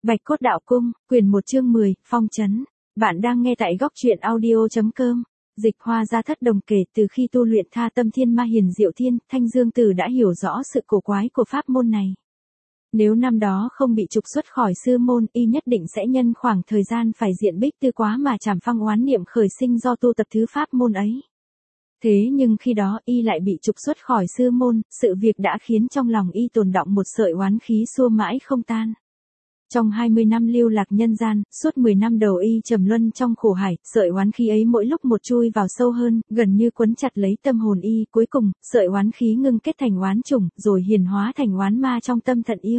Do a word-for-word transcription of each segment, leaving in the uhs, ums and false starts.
Bạch Cốt Đạo Cung, quyển một chương mười, Phong Trấn. Bạn đang nghe tại góc truyện audio.com. Dịch Hoa Gia Thất Đồng kể từ khi tu luyện Tha Tâm Thiên Ma Hiền Diệu Thiên, Thanh Dương Tử đã hiểu rõ sự cổ quái của pháp môn này. Nếu năm đó không bị trục xuất khỏi sư môn, y nhất định sẽ nhân khoảng thời gian phải diện bích tư quá mà trảm phăng oán niệm khởi sinh do tu tập thứ pháp môn ấy. Thế nhưng khi đó y lại bị trục xuất khỏi sư môn, sự việc đã khiến trong lòng y tồn đọng một sợi oán khí xua mãi không tan. Trong hai mươi năm lưu lạc nhân gian, suốt mười năm đầu y trầm luân trong khổ hải, sợi oán khí ấy mỗi lúc một chui vào sâu hơn, gần như quấn chặt lấy tâm hồn y, cuối cùng, sợi oán khí ngưng kết thành oán trùng, rồi hiền hóa thành oán ma trong tâm thận yêu.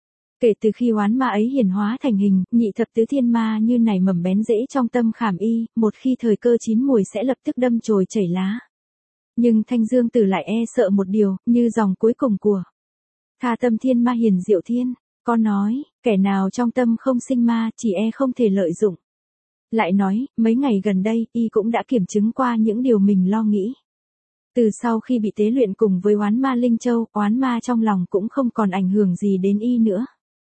Kể từ khi oán ma ấy hiền hóa thành hình, nhị thập tứ thiên ma như nảy mầm bén rễ trong tâm khảm y, một khi thời cơ chín mùi sẽ lập tức đâm chồi chảy lá. Nhưng Thanh Dương Tử lại e sợ một điều, như dòng cuối cùng của Tha Tâm Thiên Ma Hiền Diệu Thiên. Có nói, kẻ nào trong tâm không sinh ma, chỉ e không thể lợi dụng. Lại nói, mấy ngày gần đây, y cũng đã kiểm chứng qua những điều mình lo nghĩ. Từ sau khi bị tế luyện cùng với oán ma Linh Châu, oán ma trong lòng cũng không còn ảnh hưởng gì đến y nữa.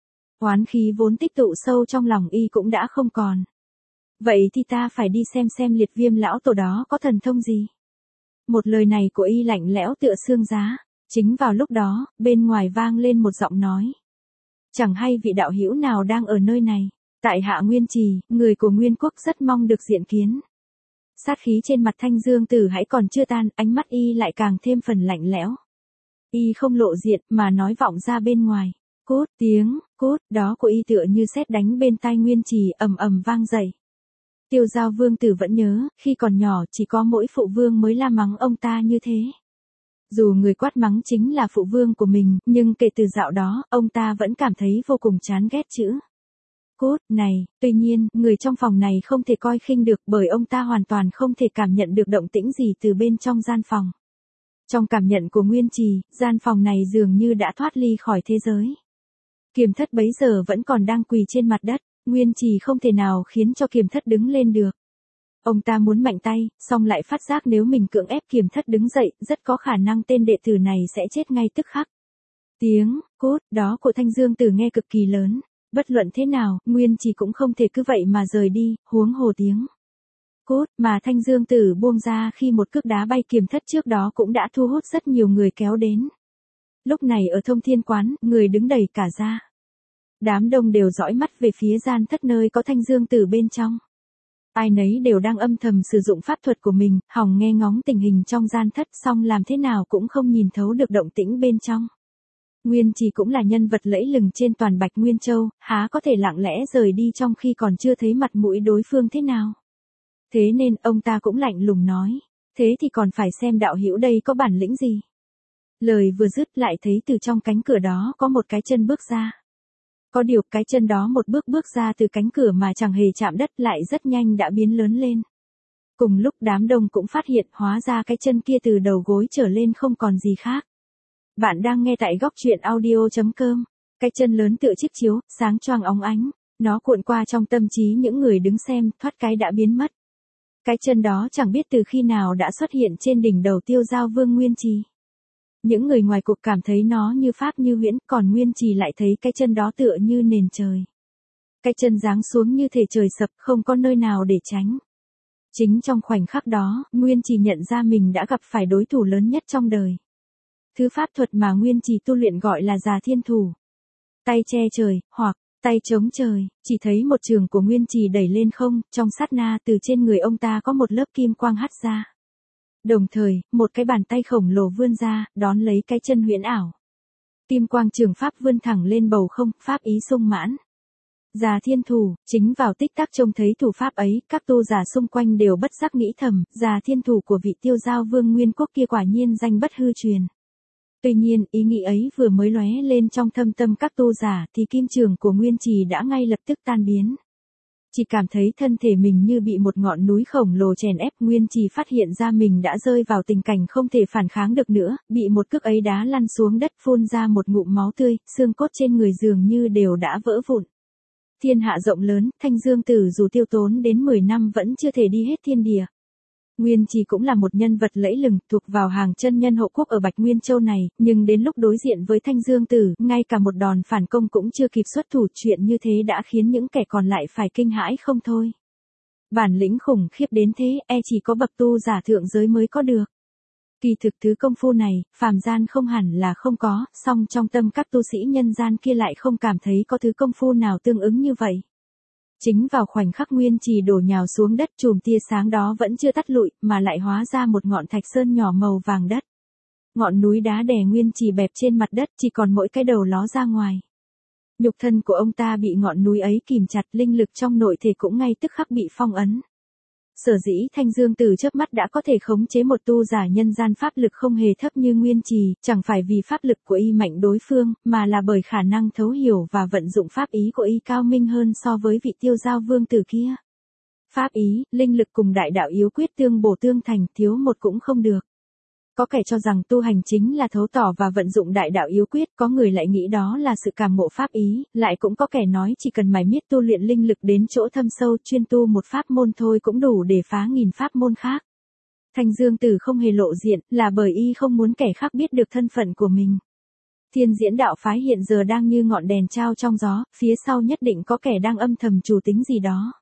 Oán khí vốn tích tụ sâu trong lòng y cũng đã không còn. Vậy thì ta phải đi xem xem Liệt Viêm lão tổ đó có thần thông gì. Một lời này của y lạnh lẽo tựa xương giá. Chính vào lúc đó, bên ngoài vang lên một giọng nói. Chẳng hay vị đạo hữu nào đang ở nơi này. Tại Hạ Nguyên Trì, người của Nguyên Quốc rất mong được diện kiến. Sát khí trên mặt Thanh Dương Tử hãy còn chưa tan, ánh mắt y lại càng thêm phần lạnh lẽo. Y không lộ diện mà nói vọng ra bên ngoài. Cốt tiếng, cốt đó của y tựa như sét đánh bên tai Nguyên Trì ầm ầm vang dậy. Tiêu Giao Vương Tử vẫn nhớ, khi còn nhỏ chỉ có mỗi phụ vương mới la mắng ông ta như thế. Dù người quát mắng chính là phụ vương của mình, nhưng kể từ dạo đó, ông ta vẫn cảm thấy vô cùng chán ghét chữ cốt này. Tuy nhiên, người trong phòng này không thể coi khinh được bởi ông ta hoàn toàn không thể cảm nhận được động tĩnh gì từ bên trong gian phòng. Trong cảm nhận của Nguyên Trì, gian phòng này dường như đã thoát ly khỏi thế giới. Kiềm Thất bấy giờ vẫn còn đang quỳ trên mặt đất, Nguyên Trì không thể nào khiến cho Kiềm Thất đứng lên được. Ông ta muốn mạnh tay, song lại phát giác nếu mình cưỡng ép Kiềm Thất đứng dậy, rất có khả năng tên đệ tử này sẽ chết ngay tức khắc. Tiếng cốt đó của Thanh Dương Tử nghe cực kỳ lớn, bất luận thế nào, Nguyên Trì cũng không thể cứ vậy mà rời đi, huống hồ tiếng cốt mà Thanh Dương Tử buông ra khi một cước đá bay Kiềm Thất trước đó cũng đã thu hút rất nhiều người kéo đến. Lúc này ở Thông Thiên Quán, người đứng đầy cả ra. Đám đông đều dõi mắt về phía gian thất nơi có Thanh Dương Tử bên trong. Ai nấy đều đang âm thầm sử dụng pháp thuật của mình, hòng nghe ngóng tình hình trong gian thất, song làm thế nào cũng không nhìn thấu được động tĩnh bên trong. Nguyên Trì cũng là nhân vật lẫy lừng trên toàn Bạch Nguyên Châu, há có thể lặng lẽ rời đi trong khi còn chưa thấy mặt mũi đối phương thế nào. Thế nên ông ta cũng lạnh lùng nói, thế thì còn phải xem đạo hữu đây có bản lĩnh gì. Lời vừa dứt lại thấy từ trong cánh cửa đó có một cái chân bước ra. Có điều cái chân đó một bước bước ra từ cánh cửa mà chẳng hề chạm đất lại rất nhanh đã biến lớn lên. Cùng lúc đám đông cũng phát hiện hóa ra cái chân kia từ đầu gối trở lên không còn gì khác. Bạn đang nghe tại góc truyện audio.com. Cái chân lớn tựa chiếc chiếu, sáng choang óng ánh. Nó cuộn qua trong tâm trí những người đứng xem, thoát cái đã biến mất. Cái chân đó chẳng biết từ khi nào đã xuất hiện trên đỉnh đầu Tiêu Giao Vương Nguyên Trì. Những người ngoài cuộc cảm thấy nó như pháp như huyễn, còn Nguyên Trì lại thấy cái chân đó tựa như nền trời. Cái chân giáng xuống như thể trời sập, không có nơi nào để tránh. Chính trong khoảnh khắc đó, Nguyên Trì nhận ra mình đã gặp phải đối thủ lớn nhất trong đời. Thứ pháp thuật mà Nguyên Trì tu luyện gọi là Già Thiên Thủ. Tay che trời, hoặc tay chống trời, chỉ thấy một trường của Nguyên Trì đẩy lên không, trong sát na từ trên người ông ta có một lớp kim quang hắt ra. Đồng thời, một cái bàn tay khổng lồ vươn ra, đón lấy cái chân huyễn ảo. Kim quang trường pháp vươn thẳng lên bầu không, pháp ý sung mãn. Già Thiên Thủ, chính vào tích tắc trông thấy thủ pháp ấy, các tu giả xung quanh đều bất giác nghĩ thầm, Già Thiên Thủ của vị Tiêu Giao Vương Nguyên Quốc kia quả nhiên danh bất hư truyền. Tuy nhiên, ý nghĩ ấy vừa mới lóe lên trong thâm tâm các tu giả thì kim trường của Nguyên Trì đã ngay lập tức tan biến. Chỉ cảm thấy thân thể mình như bị một ngọn núi khổng lồ chèn ép. Nguyên Trì phát hiện ra mình đã rơi vào tình cảnh không thể phản kháng được nữa, bị một cước ấy đá lăn xuống đất phun ra một ngụm máu tươi, xương cốt trên người dường như đều đã vỡ vụn. Thiên hạ rộng lớn, Thanh Dương Tử dù tiêu tốn đến mười năm vẫn chưa thể đi hết thiên địa. Nguyên Trì cũng là một nhân vật lẫy lừng, thuộc vào hàng chân nhân hộ quốc ở Bạch Nguyên Châu này, nhưng đến lúc đối diện với Thanh Dương Tử, ngay cả một đòn phản công cũng chưa kịp xuất thủ, chuyện như thế đã khiến những kẻ còn lại phải kinh hãi không thôi. Bản lĩnh khủng khiếp đến thế, e chỉ có bậc tu giả thượng giới mới có được. Kỳ thực thứ công phu này, phàm gian không hẳn là không có, song trong tâm các tu sĩ nhân gian kia lại không cảm thấy có thứ công phu nào tương ứng như vậy. Chính vào khoảnh khắc Nguyên Trì đổ nhào xuống đất, chùm tia sáng đó vẫn chưa tắt lụi, mà lại hóa ra một ngọn thạch sơn nhỏ màu vàng đất. Ngọn núi đá đè Nguyên Trì bẹp trên mặt đất, chỉ còn mỗi cái đầu ló ra ngoài. Nhục thân của ông ta bị ngọn núi ấy kìm chặt, linh lực trong nội thể cũng ngay tức khắc bị phong ấn. Sở dĩ Thanh Dương Tử chớp mắt đã có thể khống chế một tu giả nhân gian pháp lực không hề thấp như Nguyên Trì, chẳng phải vì pháp lực của y mạnh đối phương, mà là bởi khả năng thấu hiểu và vận dụng pháp ý của y cao minh hơn so với vị Tiêu Giao vương tử kia. Pháp ý, linh lực cùng đại đạo yếu quyết tương bổ tương thành, thiếu một cũng không được. Có kẻ cho rằng tu hành chính là thấu tỏ và vận dụng đại đạo yếu quyết, có người lại nghĩ đó là sự cảm ngộ pháp ý, lại cũng có kẻ nói chỉ cần mải miết tu luyện linh lực đến chỗ thâm sâu, chuyên tu một pháp môn thôi cũng đủ để phá nghìn pháp môn khác. Thanh Dương Tử không hề lộ diện, là bởi y không muốn kẻ khác biết được thân phận của mình. Thiên Diễn đạo phái hiện giờ đang như ngọn đèn trao trong gió, phía sau nhất định có kẻ đang âm thầm chủ tính gì đó.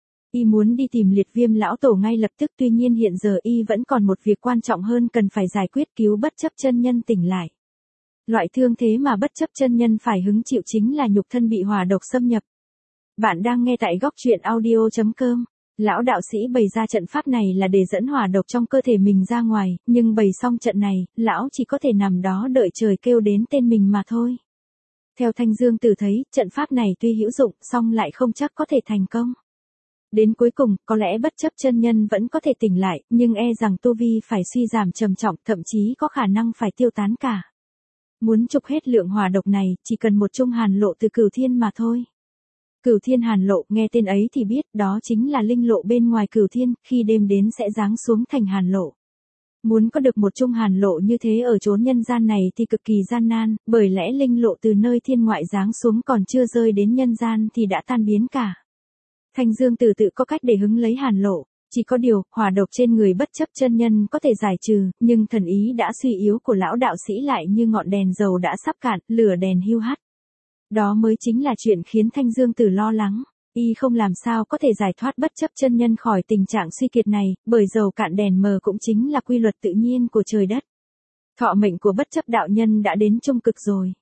Y muốn đi tìm Liệt Viêm lão tổ ngay lập tức, tuy nhiên hiện giờ y vẫn còn một việc quan trọng hơn cần phải giải quyết, cứu Bất Chấp chân nhân tỉnh lại. Loại thương thế mà Bất Chấp chân nhân phải hứng chịu chính là nhục thân bị hỏa độc xâm nhập. Bạn đang nghe tại góc truyện audio chấm com. Lão đạo sĩ bày ra trận pháp này là để dẫn hỏa độc trong cơ thể mình ra ngoài, nhưng bày xong trận này, lão chỉ có thể nằm đó đợi trời kêu đến tên mình mà thôi. Theo Thanh Dương Tử thấy, trận pháp này tuy hữu dụng, song lại không chắc có thể thành công. Đến cuối cùng, có lẽ Bất Chấp chân nhân vẫn có thể tỉnh lại, nhưng e rằng tu vi phải suy giảm trầm trọng, thậm chí có khả năng phải tiêu tán cả. Muốn trục hết lượng hỏa độc này, chỉ cần một chung hàn lộ từ Cửu Thiên mà thôi. Cửu Thiên hàn lộ, nghe tên ấy thì biết, đó chính là linh lộ bên ngoài Cửu Thiên, khi đêm đến sẽ giáng xuống thành hàn lộ. Muốn có được một chung hàn lộ như thế ở chốn nhân gian này thì cực kỳ gian nan, bởi lẽ linh lộ từ nơi thiên ngoại giáng xuống còn chưa rơi đến nhân gian thì đã tan biến cả. Thanh Dương Tử tự có cách để hứng lấy hàn lộ, chỉ có điều, hỏa độc trên người Bất Chấp chân nhân có thể giải trừ, nhưng thần ý đã suy yếu của lão đạo sĩ lại như ngọn đèn dầu đã sắp cạn, lửa đèn hiu hắt. Đó mới chính là chuyện khiến Thanh Dương Tử lo lắng, y không làm sao có thể giải thoát Bất Chấp chân nhân khỏi tình trạng suy kiệt này, bởi dầu cạn đèn mờ cũng chính là quy luật tự nhiên của trời đất. Thọ mệnh của Bất Chấp đạo nhân đã đến trung cực rồi.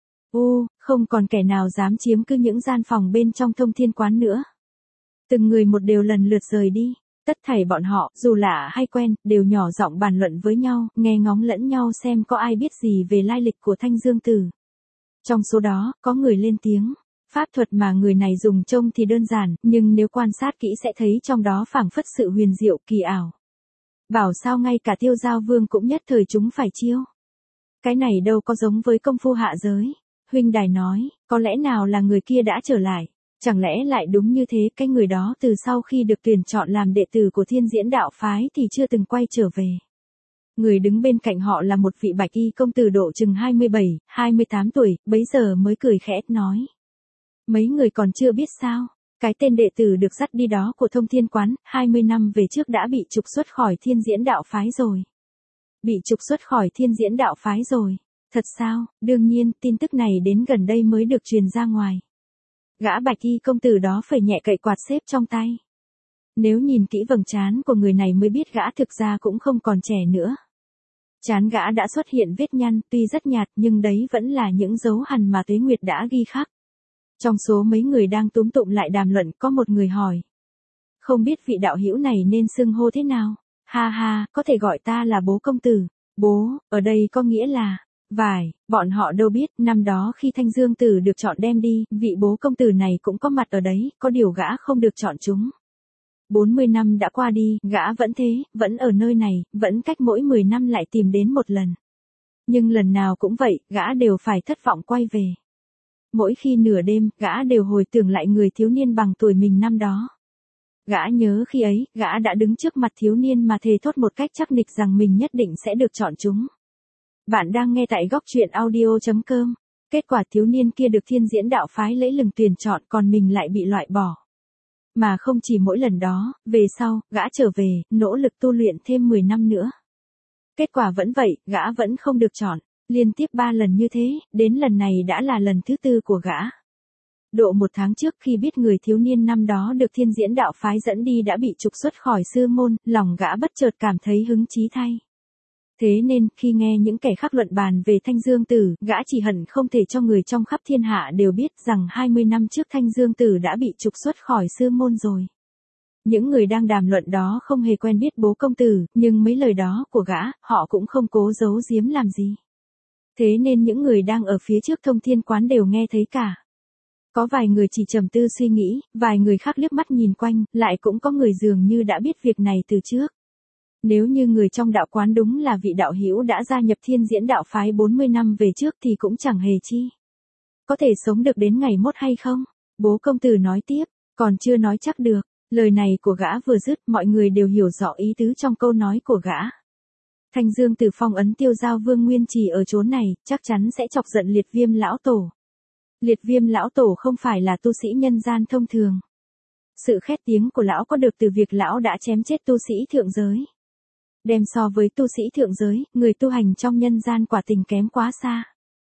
U, không còn kẻ nào dám chiếm cứ những gian phòng bên trong Thông Thiên quán nữa. Từng người một đều lần lượt rời đi, tất thảy bọn họ, dù lạ hay quen, đều nhỏ giọng bàn luận với nhau, nghe ngóng lẫn nhau xem có ai biết gì về lai lịch của Thanh Dương Tử. Trong số đó, có người lên tiếng, pháp thuật mà người này dùng trông thì đơn giản, nhưng nếu quan sát kỹ sẽ thấy trong đó phảng phất sự huyền diệu kỳ ảo. Bảo sao ngay cả Tiêu Giao vương cũng nhất thời chúng phải chiêu. Cái này đâu có giống với công phu hạ giới. Huynh đài nói, có lẽ nào là người kia đã trở lại. Chẳng lẽ lại đúng như thế, cái người đó từ sau khi được tuyển chọn làm đệ tử của Thiên Diễn đạo phái thì chưa từng quay trở về. Người đứng bên cạnh họ là một vị bạch y công tử độ chừng hai mươi bảy, hai mươi tám tuổi, bấy giờ mới cười khẽ nói. Mấy người còn chưa biết sao, cái tên đệ tử được dắt đi đó của Thông Thiên quán, hai mươi năm về trước đã bị trục xuất khỏi Thiên Diễn đạo phái rồi. Bị trục xuất khỏi Thiên Diễn đạo phái rồi, thật sao? Đương nhiên, tin tức này đến gần đây mới được truyền ra ngoài. Gã bạch y công tử đó phải nhẹ cậy quạt xếp trong tay. Nếu nhìn kỹ vầng trán của người này mới biết gã thực ra cũng không còn trẻ nữa. Trán gã đã xuất hiện vết nhăn, tuy rất nhạt nhưng đấy vẫn là những dấu hằn mà tuế nguyệt đã ghi khắc. Trong số mấy người đang túm tụm lại đàm luận, có một người hỏi. Không biết vị đạo hữu này nên xưng hô thế nào? Ha ha, có thể gọi ta là bố công tử. Bố, ở đây có nghĩa là... Vải, bọn họ đâu biết, năm đó khi Thanh Dương Tử được chọn đem đi, vị bố công tử này cũng có mặt ở đấy, có điều gã không được chọn chúng. bốn mươi năm đã qua đi, gã vẫn thế, vẫn ở nơi này, vẫn cách mỗi mười năm lại tìm đến một lần. Nhưng lần nào cũng vậy, gã đều phải thất vọng quay về. Mỗi khi nửa đêm, gã đều hồi tưởng lại người thiếu niên bằng tuổi mình năm đó. Gã nhớ khi ấy, gã đã đứng trước mặt thiếu niên mà thề thốt một cách chắc nịch rằng mình nhất định sẽ được chọn chúng. Bạn đang nghe tại góc truyện audio chấm com. Kết quả thiếu niên kia được Thiên Diễn đạo phái lẫy lừng tuyển chọn, còn mình lại bị loại bỏ. Mà không chỉ mỗi lần đó, về sau, gã trở về, nỗ lực tu luyện thêm mười năm nữa. Kết quả vẫn vậy, gã vẫn không được chọn. Liên tiếp ba lần như thế, đến lần này đã là lần thứ tư của gã. Độ một tháng trước khi biết người thiếu niên năm đó được Thiên Diễn Đạo Phái dẫn đi đã bị trục xuất khỏi sư môn, lòng gã bất chợt cảm thấy hứng chí thay. Thế nên, khi nghe những kẻ khác luận bàn về Thanh Dương Tử, gã chỉ hận không thể cho người trong khắp thiên hạ đều biết rằng hai mươi năm trước Thanh Dương Tử đã bị trục xuất khỏi sư môn rồi. Những người đang đàm luận đó không hề quen biết bố công tử, nhưng mấy lời đó của gã, họ cũng không cố giấu giếm làm gì. Thế nên những người đang ở phía trước Thông Thiên Quán đều nghe thấy cả. Có vài người chỉ trầm tư suy nghĩ, vài người khác liếc mắt nhìn quanh, lại cũng có người dường như đã biết việc này từ trước. Nếu như người trong đạo quán đúng là vị đạo hữu đã gia nhập Thiên Diễn Đạo Phái bốn mươi năm về trước thì cũng chẳng hề chi. Có thể sống được đến ngày mốt hay không? Bố công tử nói tiếp, còn chưa nói chắc được. Lời này của gã vừa dứt, mọi người đều hiểu rõ ý tứ trong câu nói của gã. Thanh Dương Tử phong ấn Tiêu Giao Vương Nguyên Trì ở chốn này, chắc chắn sẽ chọc giận Liệt Viêm lão tổ. Liệt Viêm lão tổ không phải là tu sĩ nhân gian thông thường. Sự khét tiếng của lão có được từ việc lão đã chém chết tu sĩ thượng giới. Đem so với tu sĩ thượng giới, người tu hành trong nhân gian quả tình kém quá xa.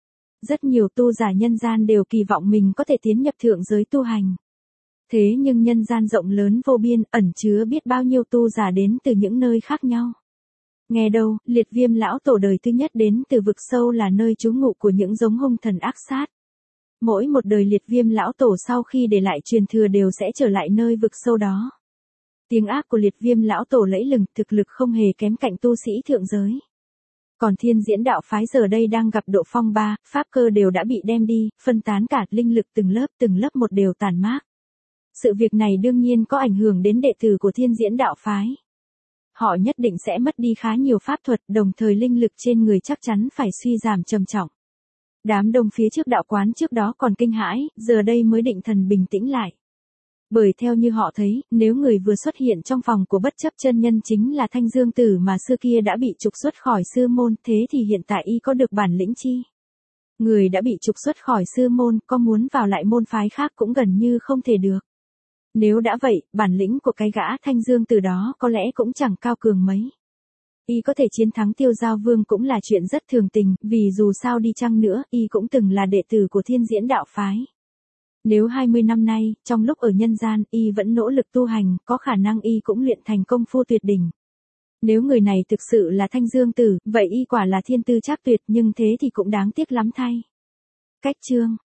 Rất nhiều tu giả nhân gian đều kỳ vọng mình có thể tiến nhập thượng giới tu hành. Thế nhưng nhân gian rộng lớn vô biên, ẩn chứa biết bao nhiêu tu giả đến từ những nơi khác nhau. Nghe đâu, Liệt Viêm lão tổ đời thứ nhất đến từ vực sâu là nơi trú ngụ của những giống hung thần ác sát. Mỗi một đời Liệt Viêm lão tổ sau khi để lại truyền thừa đều sẽ trở lại nơi vực sâu đó. Tiếng ác của Liệt Viêm lão tổ lẫy lừng, thực lực không hề kém cạnh tu sĩ thượng giới. Còn Thiên Diễn Đạo Phái giờ đây đang gặp độ phong ba, pháp cơ đều đã bị đem đi, phân tán cả, linh lực từng lớp từng lớp một đều tàn mát. Sự việc này đương nhiên có ảnh hưởng đến đệ tử của Thiên Diễn Đạo Phái. Họ nhất định sẽ mất đi khá nhiều pháp thuật, đồng thời linh lực trên người chắc chắn phải suy giảm trầm trọng. Đám đông phía trước đạo quán trước đó còn kinh hãi, giờ đây mới định thần bình tĩnh lại. Bởi theo như họ thấy, nếu người vừa xuất hiện trong phòng của bất chấp chân nhân chính là Thanh Dương Tử mà xưa kia đã bị trục xuất khỏi sư môn, thế thì hiện tại y có được bản lĩnh chi? Người đã bị trục xuất khỏi sư môn, có muốn vào lại môn phái khác cũng gần như không thể được. Nếu đã vậy, bản lĩnh của cái gã Thanh Dương Tử đó có lẽ cũng chẳng cao cường mấy. Y có thể chiến thắng Tiêu Giao Vương cũng là chuyện rất thường tình, vì dù sao đi chăng nữa, y cũng từng là đệ tử của Thiên Diễn Đạo Phái. Nếu hai mươi năm nay, trong lúc ở nhân gian, y vẫn nỗ lực tu hành, có khả năng y cũng luyện thành công phu tuyệt đỉnh. Nếu người này thực sự là Thanh Dương Tử, vậy y quả là thiên tư trác tuyệt, nhưng thế thì cũng đáng tiếc lắm thay. Cách chương